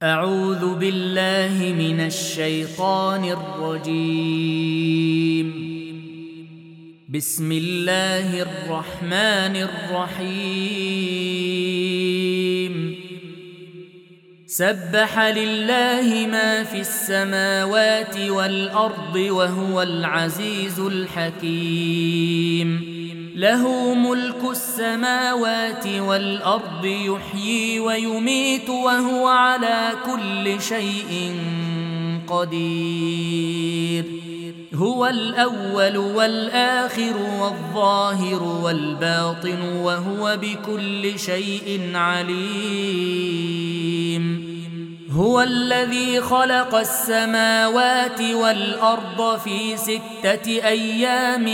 أعوذ بالله من الشيطان الرجيم. بسم الله الرحمن الرحيم. سبح لله ما في السماوات والأرض وهو العزيز الحكيم. له ملك السماوات والأرض يحيي ويميت وهو على كل شيء قدير. هو الأول والآخر والظاهر والباطن وهو بكل شيء عليم. هو الذي خلق السماوات والأرض في 6 أيام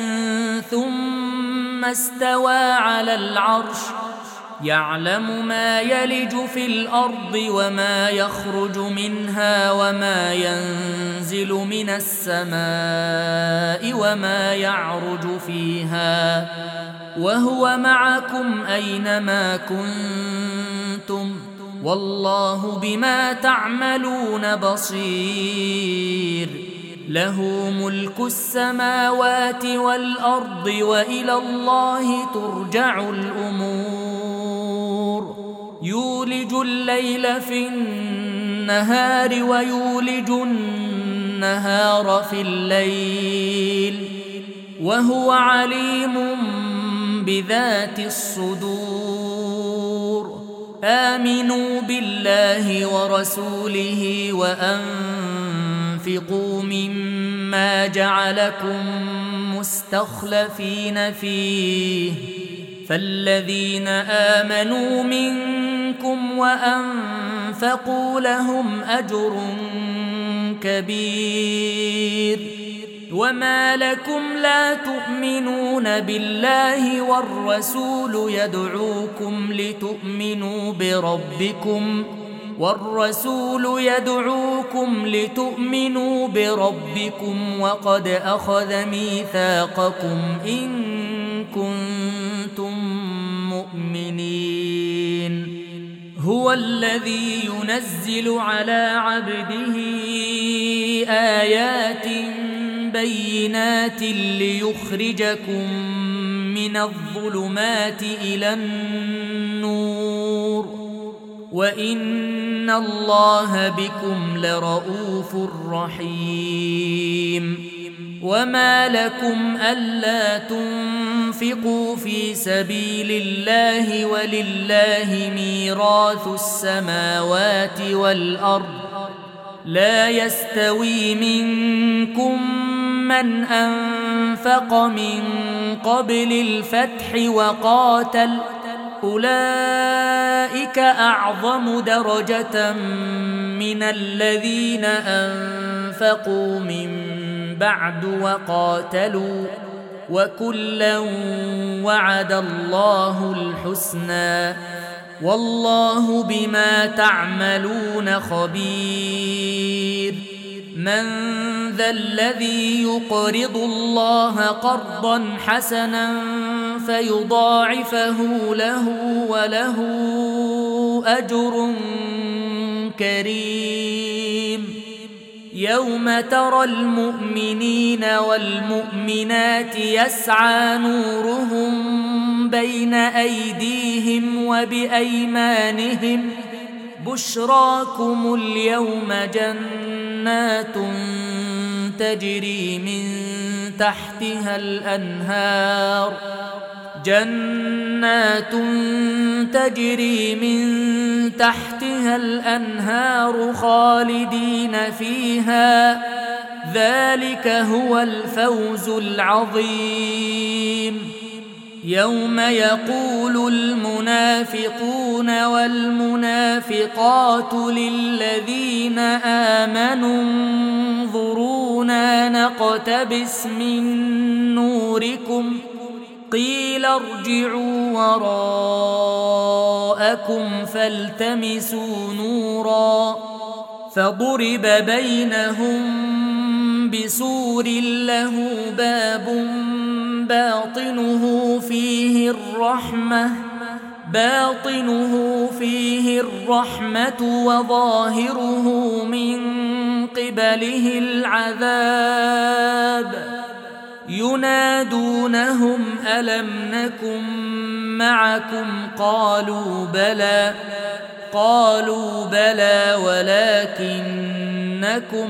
ثم استوى على العرش يعلم ما يلج في الأرض وما يخرج منها وما ينزل من السماء وما يعرج فيها وهو معكم أينما كنتم والله بما تعملون بصير. له ملك السماوات والأرض وإلى الله ترجع الأمور. يولج الليل في النهار ويولج النهار في الليل وهو عليم بذات الصدور. آمنوا بالله ورسوله وأنفقوا مما جعلكم مستخلفين فيه فالذين آمنوا منكم وأنفقوا لهم أجر كبير. وما لكم لا تؤمنون بالله والرسول يدعوكم لتؤمنوا بربكم وقد أخذ ميثاقكم إن كنتم مؤمنين. هو الذي ينزل على عبده آيات بينات ليخرجكم من الظلمات إلى النور وإن الله بكم لرؤوف رحيم. وما لكم ألا تنفقوا في سبيل الله ولله ميراث السماوات والأرض لا يستوي منكم من أنفق من قبل الفتح وقاتل أولئك أعظم درجة من الذين أنفقوا من بعد وقاتلوا وكلا وعد الله الحسنى والله بما تعملون خبير. من ذا الذي يقرض الله قرضا حسنا فيضاعفه له وله أجر كريم. يوم ترى المؤمنين والمؤمنات يسعى نورهم بين أيديهم وبأيمانهم بشراكم اليوم جنات تجري من تحتها الأنهار خالدين فيها ذلك هو الفوز العظيم. يوم يقول المنافقون والمنافقات للذين آمنوا انظرونا نقتبس من نوركم قيل ارجعوا وراءكم فالتمسوا نورا فضرب بينهم بسور له باب باطنه فيه الرحمة باطنه فيه الرحمة وظاهره من قبله العذاب ينادونهم ألم نكن معكم قالوا بلى ولكنكم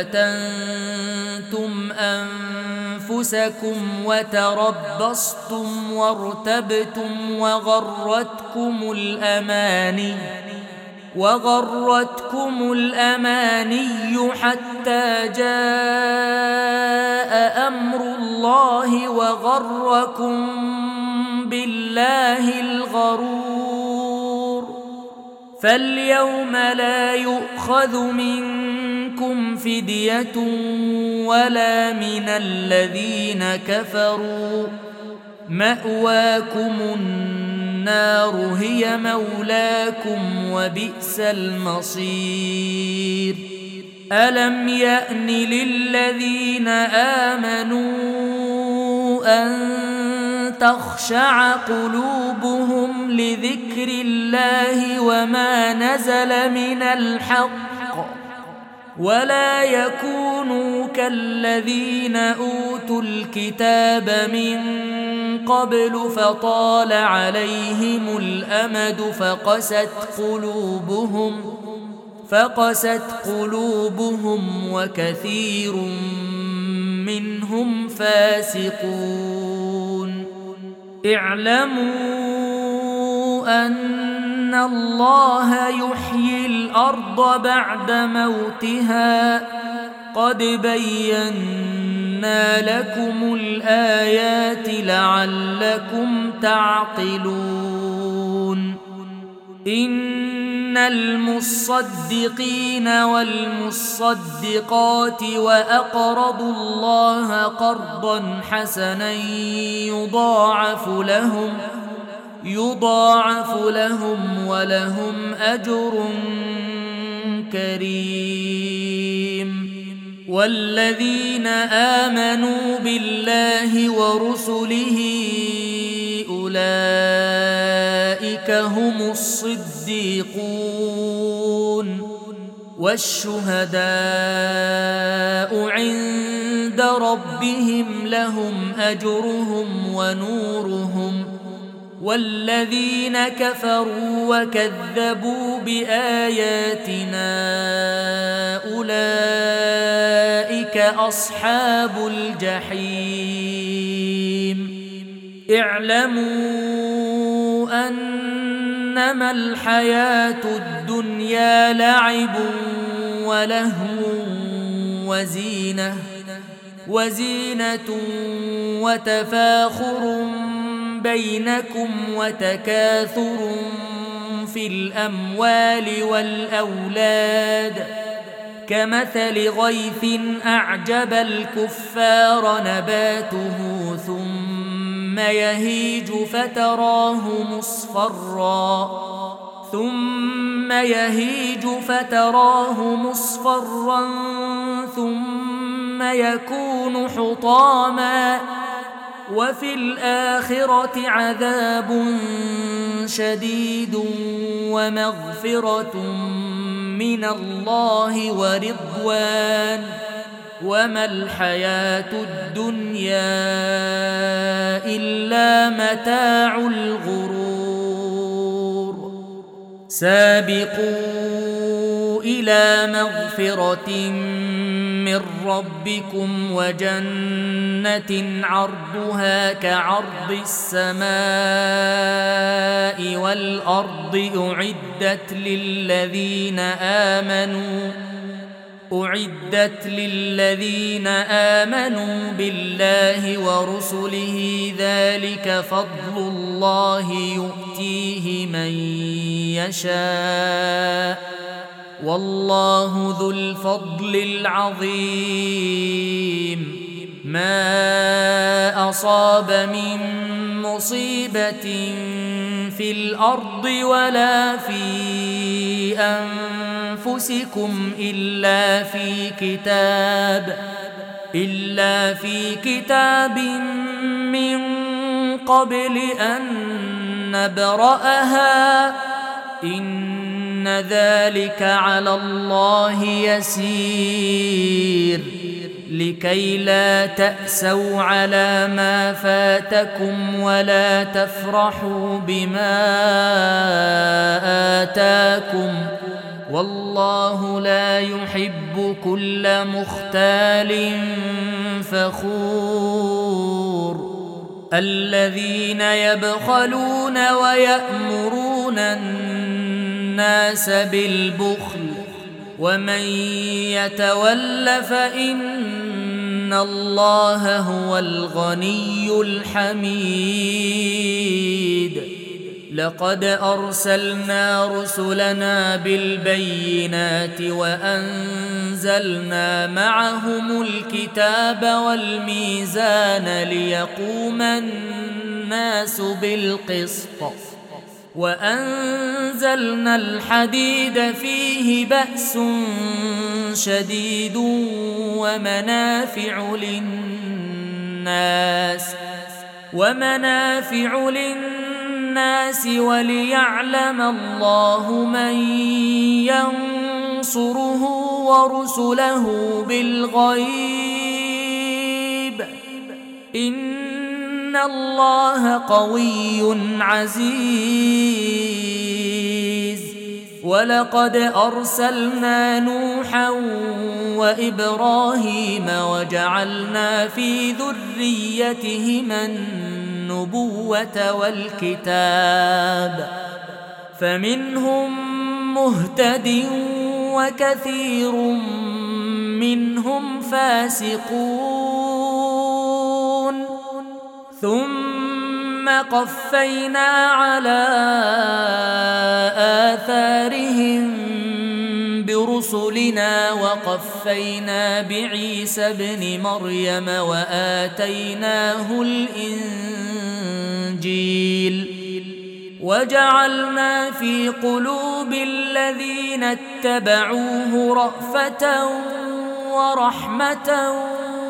فتنتم أنفسكم وتربصتم وارتبتم وغرتكم الأماني حتى جاء أمر الله وغركم بالله الغرور فاليوم لا يؤخذ منكم فدية ولا من الذين كفروا مأواكم النار هي مولاكم وبئس المصير ألم يأن للذين آمنوا أن تخشع قلوبهم لذكر الله وما نزل من الحق ولا يكونوا كالذين أوتوا الكتاب من قبل فطال عليهم الأمد فقست قلوبهم وكثير منهم فاسقون اعلموا أن الله يحيي الأرض بعد موتها قد بينا لكم الآيات لعلكم تعقلون إن المصدقين والمصدقات وأقرضوا الله قرضا حسنا يضاعف لهم ولهم أجر كريم والذين آمنوا بالله ورسله أولئك هم الصديقون والشهداء عند ربهم لهم أجرهم ونورهم والذين كفروا وكذبوا بآياتنا أولئك أصحاب الجحيم اعلموا أنما الحياة الدنيا لعب ولهو وزينة وتفاخر بينكم وتكاثر في الأموال والأولاد كمثل غيث أعجب الكفار نباته ثم يهيج فتراه مصفرا ثم يكون حطاما وفي الآخرة عذاب شديد ومغفرة من الله ورضوان وما الحياة الدنيا إلا متاع الغرور سابقوا إلى مغفرة من ربكم وجنة عرضها كعرض السماء والأرض أعدت للذين آمنوا بالله ورسله ذلك فضل الله يؤتيه من يشاء والله ذو الفضل العظيم ما أصاب من مصيبة في الأرض ولا في أنفسكم إلا في كتاب من قبل أن نبرأها إن ذلك على الله يسير لكي لا تأسوا على ما فاتكم ولا تفرحوا بما آتاكم والله لا يحب كل مختال فخور الذين يبخلون ويأمرون الناس بالبخل ومن يتول فإن الله هو الغني الحميد لقد أرسلنا رسلنا بالبينات وأنزلنا معهم الكتاب والميزان ليقوم الناس بالقسط وأنزلنا الحديد فيه بأس شديد ومنافع للناس وليعلم الله من ينصره ورسله بالغيب إن الله قوي عزيز ولقد أرسلنا نوحا وإبراهيم وجعلنا في ذريتهما النبوة والكتاب فمنهم مهتد وكثير منهم فاسقون ثم قفينا على آثارهم برسلنا وقفينا بعيسى ابن مريم وآتيناه الإنجيل وجعلنا في قلوب الذين اتبعوه رأفة ورحمة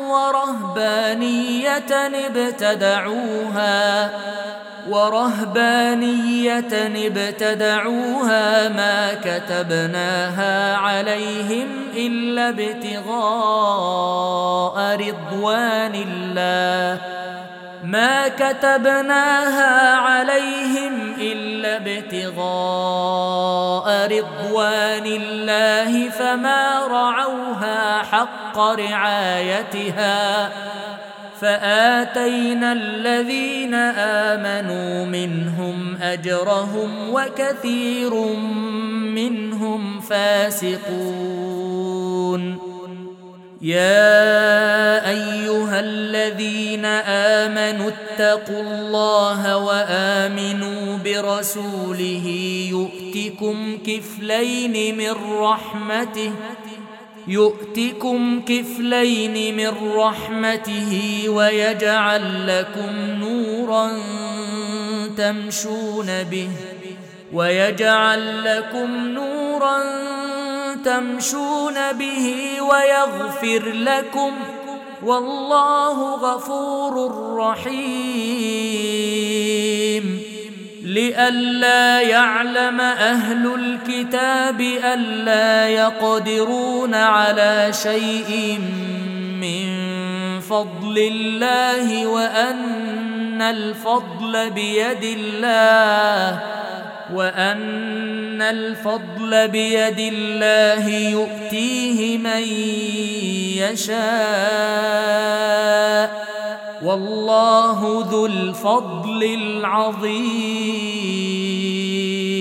ورهبانية ابتدعوها ما كتبناها عليهم إلا ابتغاء رضوان الله فما رعوها حق رعايتها فآتينا الذين آمنوا منهم أجرهم وكثير منهم فاسقون يا أيها الذين آمنوا اتقوا الله وآمنوا برسوله يؤتكم كفلين من رحمته ويجعل لكم نورا تمشون به ويغفر لكم والله غفور رحيم لئلا يعلم أهل الكتاب ألا يقدرون على شيء من فضل الله وأن الفضل بيد الله يؤتيه من يشاء والله ذو الفضل العظيم